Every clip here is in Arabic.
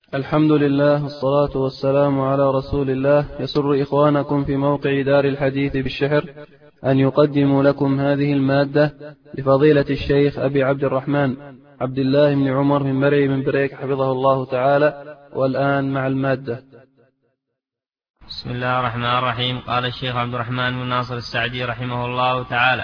الحمد لله والصلاة والسلام على رسول الله. يسر إخوانكم في موقع دار الحديث بالشحر أن يقدموا لكم هذه المادة لفضيلة الشيخ أبي عبد الرحمن عبد الله بن عمر من مرعي من بريك حفظه الله تعالى. والآن مع المادة. بسم الله الرحمن الرحيم. قال الشيخ عبد الرحمن بن ناصر السعدي رحمه الله تعالى: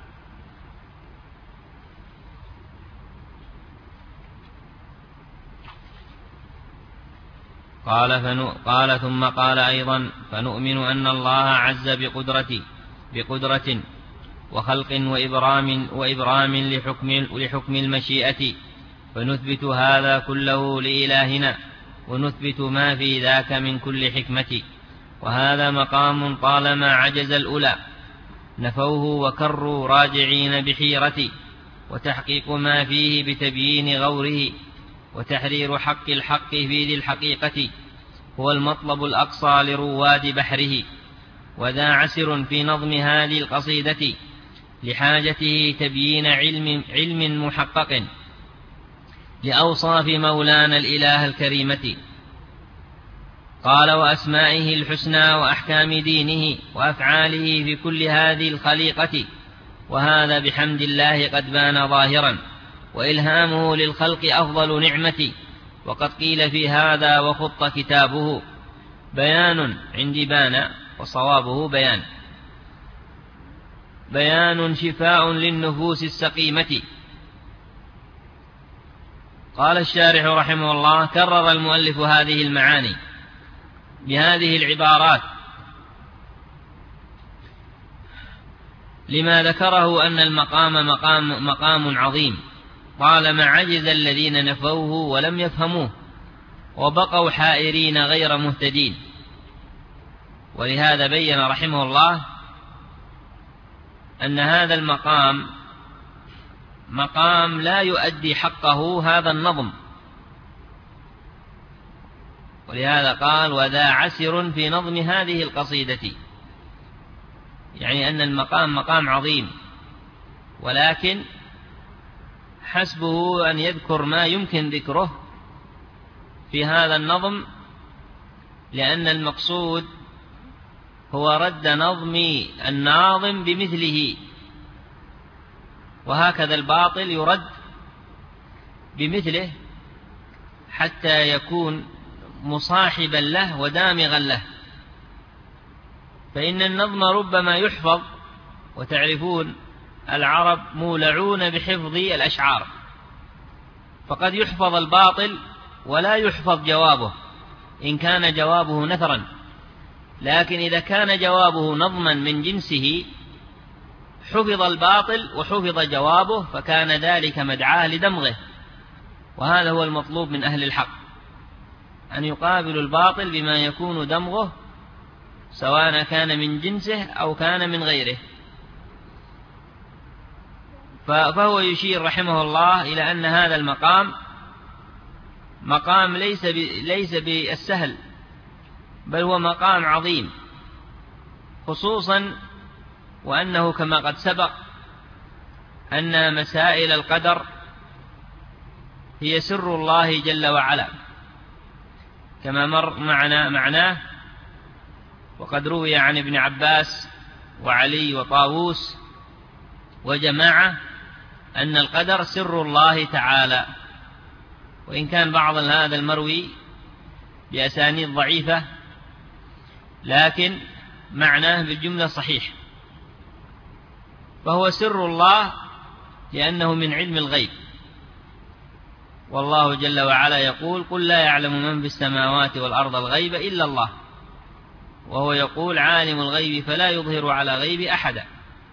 قال ثم قال أيضا: فنؤمن أن الله عز بقدرة وخلق وإبرام لحكم المشيئة، فنثبت هذا كله لإلهنا ونثبت ما في ذاك من كل حكمة. وهذا مقام طالما عجز الأولى نفوه وكروا راجعين بحيرة، وتحقيق ما فيه بتبيين غوره، وتحرير حق الحق في ذي الحقيقة هو المطلب الأقصى لرواد بحره. وذا عسر في نظم هذه القصيدة لحاجته تبيين علم محقق لأوصاف مولانا الإله الكريمة. قال: وأسمائه الحسنى وأحكام دينه وأفعاله في كل هذه الخليقة، وهذا بحمد الله قد بان ظاهرا، وإلهامه للخلق أفضل نعمة. وقد قيل في هذا وخط كتابه بيان عندي بان وصوابه بيان شفاء للنفوس السقيمة. قال الشارح رحمه الله: كرر المؤلف هذه المعاني بهذه العبارات لما ذكره أن المقام مقام عظيم، طالما عجز الذين نفوه ولم يفهموه وبقوا حائرين غير مهتدين. ولهذا بين رحمه الله أن هذا المقام مقام لا يؤدي حقه هذا النظم. ولهذا قال: وذا عسر في نظم هذه القصيدة، يعني أن المقام مقام عظيم، ولكن حسبه أن يذكر ما يمكن ذكره في هذا النظم، لأن المقصود هو رد نظم الناظم بمثله، وهكذا الباطل يرد بمثله حتى يكون مصاحبا له ودامغا له. فإن النظم ربما يحفظ، وتعرفون العرب مولعون بحفظ الأشعار، فقد يحفظ الباطل ولا يحفظ جوابه إن كان جوابه نثرا، لكن إذا كان جوابه نظما من جنسه حفظ الباطل وحفظ جوابه، فكان ذلك مدعاة لدمغه. وهذا هو المطلوب من أهل الحق، أن يقابلوا الباطل بما يكون دمغه، سواء كان من جنسه أو كان من غيره. فهو يشير رحمه الله إلى أن هذا مقام ليس بالسهل، بل هو مقام عظيم، خصوصا وأنه كما قد سبق أن مسائل القدر هي سر الله جل وعلا، كما مر معناه. وقد روي عن ابن عباس وعلي وطاووس وجماعة أن القدر سر الله تعالى، وإن كان بعض هذا المروي بأسانيد ضعيفة، لكن معناه بالجملة صحيح. فهو سر الله لأنه من علم الغيب، والله جل وعلا يقول: قل لا يعلم من في السماوات والأرض الغيب إلا الله، وهو يقول: عالم الغيب فلا يظهر على غيب أحدا.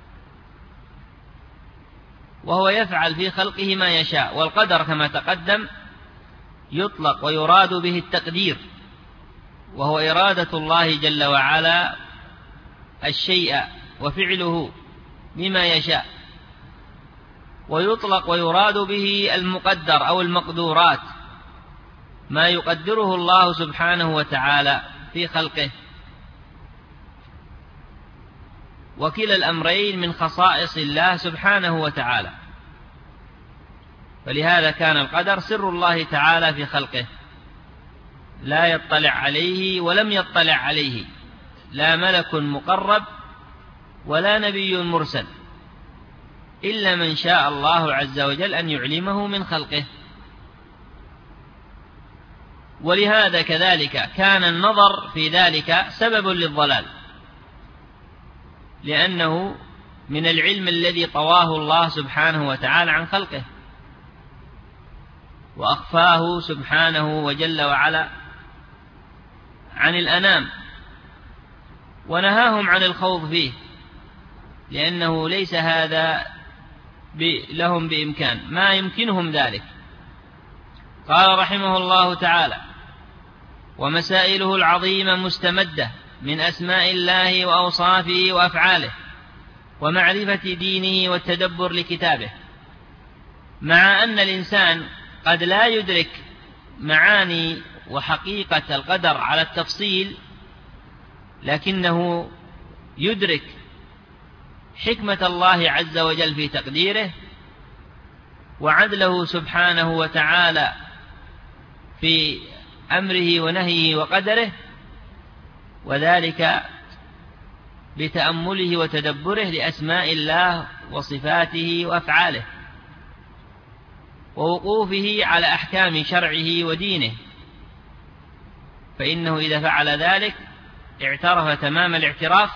وهو يفعل في خلقه ما يشاء. والقدر كما تقدم يطلق ويراد به التقدير، وهو إرادة الله جل وعلا الشيء وفعله بما يشاء، ويطلق ويراد به المقدر أو المقدورات، ما يقدره الله سبحانه وتعالى في خلقه. وكلا الأمرين من خصائص الله سبحانه وتعالى، فلهذا كان القدر سر الله تعالى في خلقه. لا يطلع عليه ولم يطلع عليه لا ملك مقرب ولا نبي مرسل، إلا من شاء الله عز وجل أن يعلمه من خلقه. ولهذا كذلك كان النظر في ذلك سبب للضلال، لأنه من العلم الذي طواه الله سبحانه وتعالى عن خلقه، وأخفاه سبحانه وجل وعلا عن الأنام، ونهاهم عن الخوض فيه، لأنه ليس هذا لهم بإمكان، ما يمكنهم ذلك. قال رحمه الله تعالى: ومسائله العظيمة مستمدة من أسماء الله وأوصافه وأفعاله ومعرفة دينه والتدبر لكتابه، مع أن الإنسان قد لا يدرك معاني وحقيقة القدر على التفصيل، لكنه يدرك حكمة الله عز وجل في تقديره، وعدله سبحانه وتعالى في أمره ونهيه وقدره، وذلك بتأمله وتدبره لأسماء الله وصفاته وأفعاله، ووقوفه على أحكام شرعه ودينه، فإنه إذا فعل ذلك اعترف تمام الاعتراف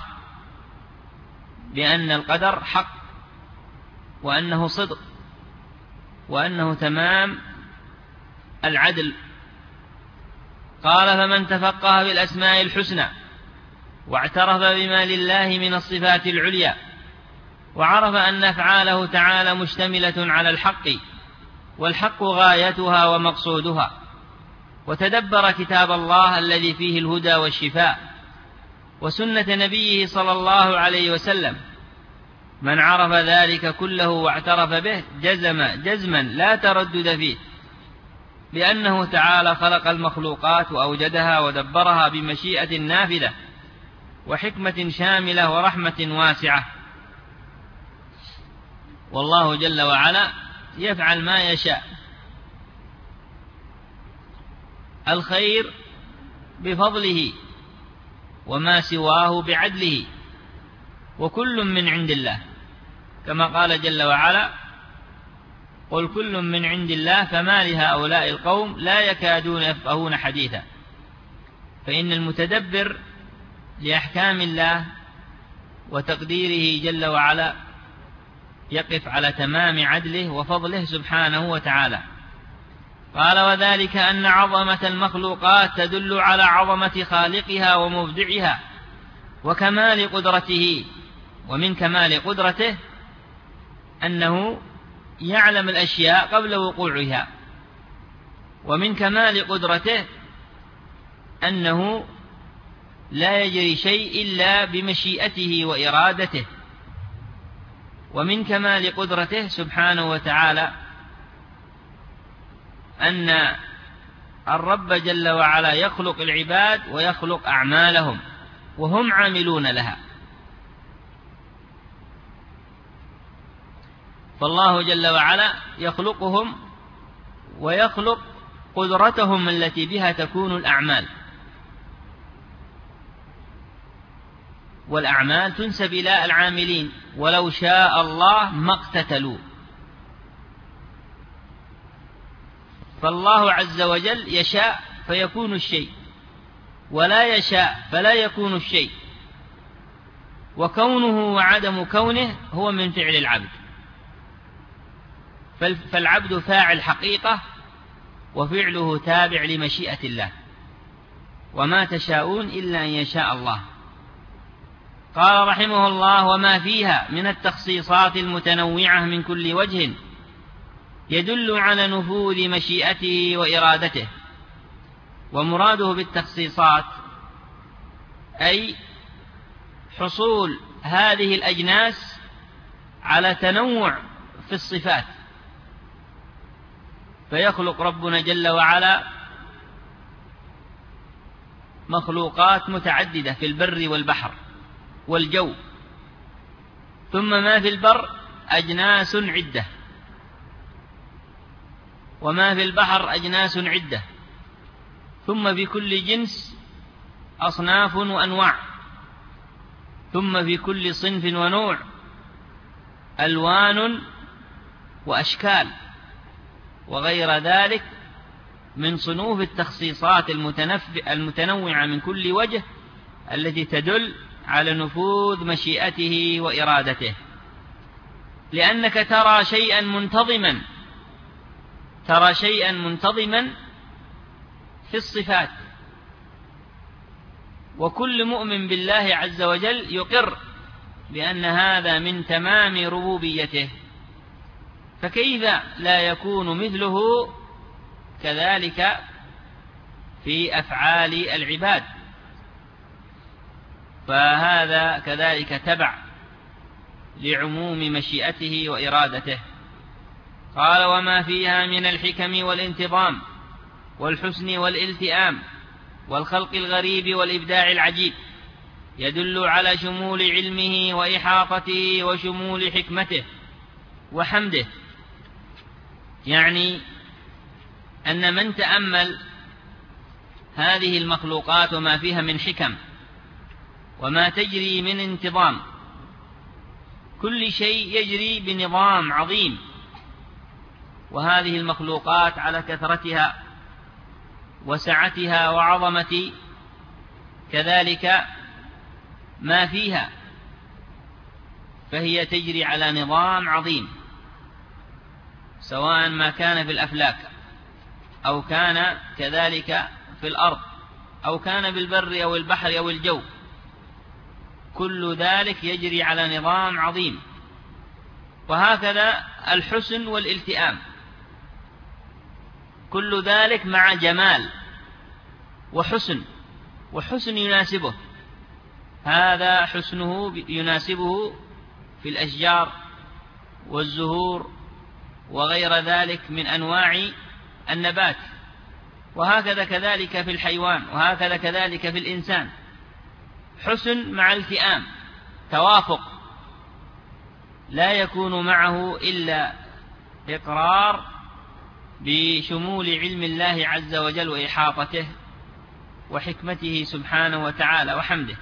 بأن القدر حق، وأنه صدق، وأنه تمام العدل. قال: فمن تفقه بالأسماء الحسنى واعترف بما لله من الصفات العليا، وعرف أن أفعاله تعالى مشتملة على الحق، والحق غايتها ومقصودها، وتدبر كتاب الله الذي فيه الهدى والشفاء، وسنة نبيه صلى الله عليه وسلم، من عرف ذلك كله واعترف به جزما لا تردد فيه، لأنه تعالى خلق المخلوقات وأوجدها ودبرها بمشيئة نافذة وحكمة شاملة ورحمة واسعة، والله جل وعلا يفعل ما يشاء. الخير بفضله وما سواه بعدله، وكل من عند الله، كما قال جل وعلا: قل كل من عند الله فما لهؤلاء القوم لا يكادون يفقهون حديثا. فإن المتدبر لأحكام الله وتقديره جل وعلا يقف على تمام عدله وفضله سبحانه وتعالى. قال: وذلك أن عظمة المخلوقات تدل على عظمة خالقها ومبدعها وكمال قدرته، ومن كمال قدرته أنه يعلم الأشياء قبل وقوعها، ومن كمال قدرته أنه لا يجري شيء إلا بمشيئته وإرادته، ومن كمال قدرته سبحانه وتعالى أن الرب جل وعلا يخلق العباد ويخلق أعمالهم وهم عاملون لها. فالله جل وعلا يخلقهم ويخلق قدرتهم التي بها تكون الأعمال، والأعمال تنسب إلى العاملين، ولو شاء الله ما اقتتلوا. فالله عز وجل يشاء فيكون الشيء، ولا يشاء فلا يكون الشيء، وكونه وعدم كونه هو من فعل العبد، فالعبد فاعل حقيقة، وفعله تابع لمشيئة الله، وما تشاءون إلا أن يشاء الله. قال رحمه الله: وما فيها من التخصيصات المتنوعة من كل وجه يدل على نفوذ مشيئته وإرادته. ومراده بالتخصيصات أي حصول هذه الأجناس على تنوع في الصفات، فيخلق ربنا جل وعلا مخلوقات متعددة في البر والبحر والجو، ثم ما في البر أجناس عدة، وما في البحر أجناس عدة، ثم في كل جنس أصناف وأنواع، ثم في كل صنف ونوع ألوان وأشكال وغير ذلك من صنوف التخصيصات المتنوعة من كل وجه التي تدل على نفوذ مشيئته وإرادته. لأنك ترى شيئا منتظما في الصفات، وكل مؤمن بالله عز وجل يقر بأن هذا من تمام ربوبيته، فكيف لا يكون مثله كذلك في أفعال العباد؟ فهذا كذلك تبع لعموم مشيئته وإرادته. قال: وما فيها من الحكم والانتظام والحسن والالتئام والخلق الغريب والإبداع العجيب يدل على شمول علمه وإحاطته وشمول حكمته وحمده. يعني أن من تأمل هذه المخلوقات وما فيها من حكم وما تجري من انتظام، كل شيء يجري بنظام عظيم، وهذه المخلوقات على كثرتها وسعتها وعظمة كذلك ما فيها، فهي تجري على نظام عظيم، سواء ما كان في الأفلاك أو كان كذلك في الأرض أو كان بالبر أو البحر أو الجو، كل ذلك يجري على نظام عظيم. وهكذا الحسن والالتئام، كل ذلك مع جمال وحسن يناسبه، هذا حسنه يناسبه في الأشجار والزهور وغير ذلك من أنواع النبات، وهكذا كذلك في الحيوان، وهكذا كذلك في الإنسان، حسن مع التئام، توافق، لا يكون معه إلا إقرار بشمول علم الله عز وجل وإحاطته وحكمته سبحانه وتعالى وحمده.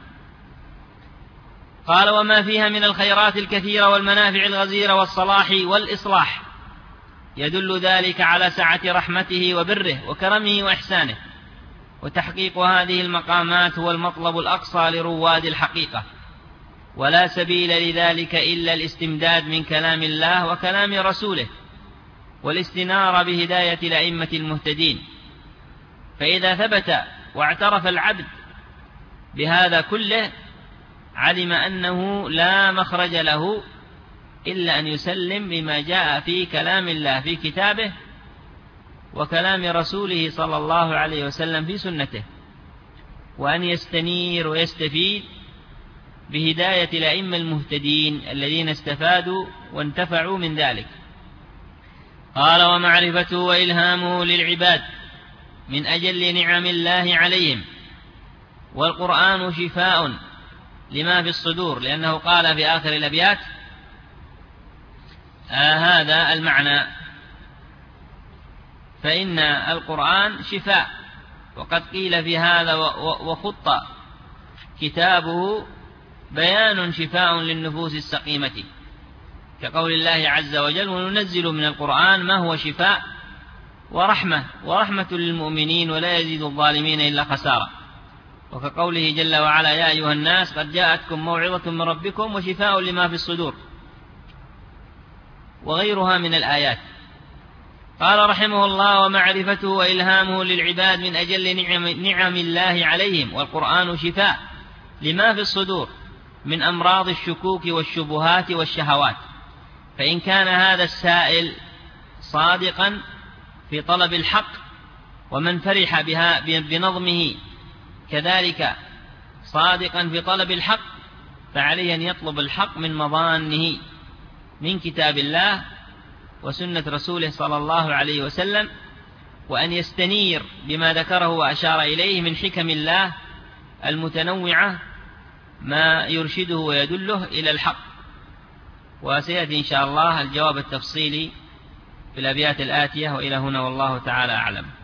قال: وما فيها من الخيرات الكثيرة والمنافع الغزيرة والصلاح والإصلاح يدل ذلك على سعة رحمته وبره وكرمه وإحسانه. وتحقيق هذه المقامات هو المطلب الأقصى لرواد الحقيقة، ولا سبيل لذلك إلا الاستمداد من كلام الله وكلام رسوله والاستنارة بهداية الأئمة المهتدين. فإذا ثبت واعترف العبد بهذا كله علم أنه لا مخرج له إلا أن يسلم بما جاء في كلام الله في كتابه وكلام رسوله صلى الله عليه وسلم في سنته، وأن يستنير ويستفيد بهداية الأئمة المهتدين الذين استفادوا وانتفعوا من ذلك. قال: ومعرفته وإلهامه للعباد من أجل نعم الله عليهم، والقرآن شفاء لما في الصدور، لأنه قال في آخر الأبيات هذا المعنى، فإن القرآن شفاء، وقد قيل في هذا وخط كتابه بيان شفاء للنفوس السقيمة، كقول الله عز وجل: وننزل من القرآن ما هو شفاء ورحمة للمؤمنين ولا يزيد الظالمين إلا خسارة، وكقوله جل وعلا: يا أيها الناس قد جاءتكم موعظة من ربكم وشفاء لما في الصدور، وغيرها من الآيات. قال رحمه الله: ومعرفته وإلهامه للعباد من أجل نعم الله عليهم، والقرآن شفاء لما في الصدور من أمراض الشكوك والشبهات والشهوات. فإن كان هذا السائل صادقا في طلب الحق، ومن فرح بها بنظمه كذلك صادقا في طلب الحق، فعليه أن يطلب الحق من مظانه من كتاب الله وسنة رسوله صلى الله عليه وسلم، وأن يستنير بما ذكره وأشار إليه من حكم الله المتنوعة ما يرشده ويدله إلى الحق. وسيأتي إن شاء الله الجواب التفصيلي في الأبيات الآتية. وإلى هنا والله تعالى أعلم.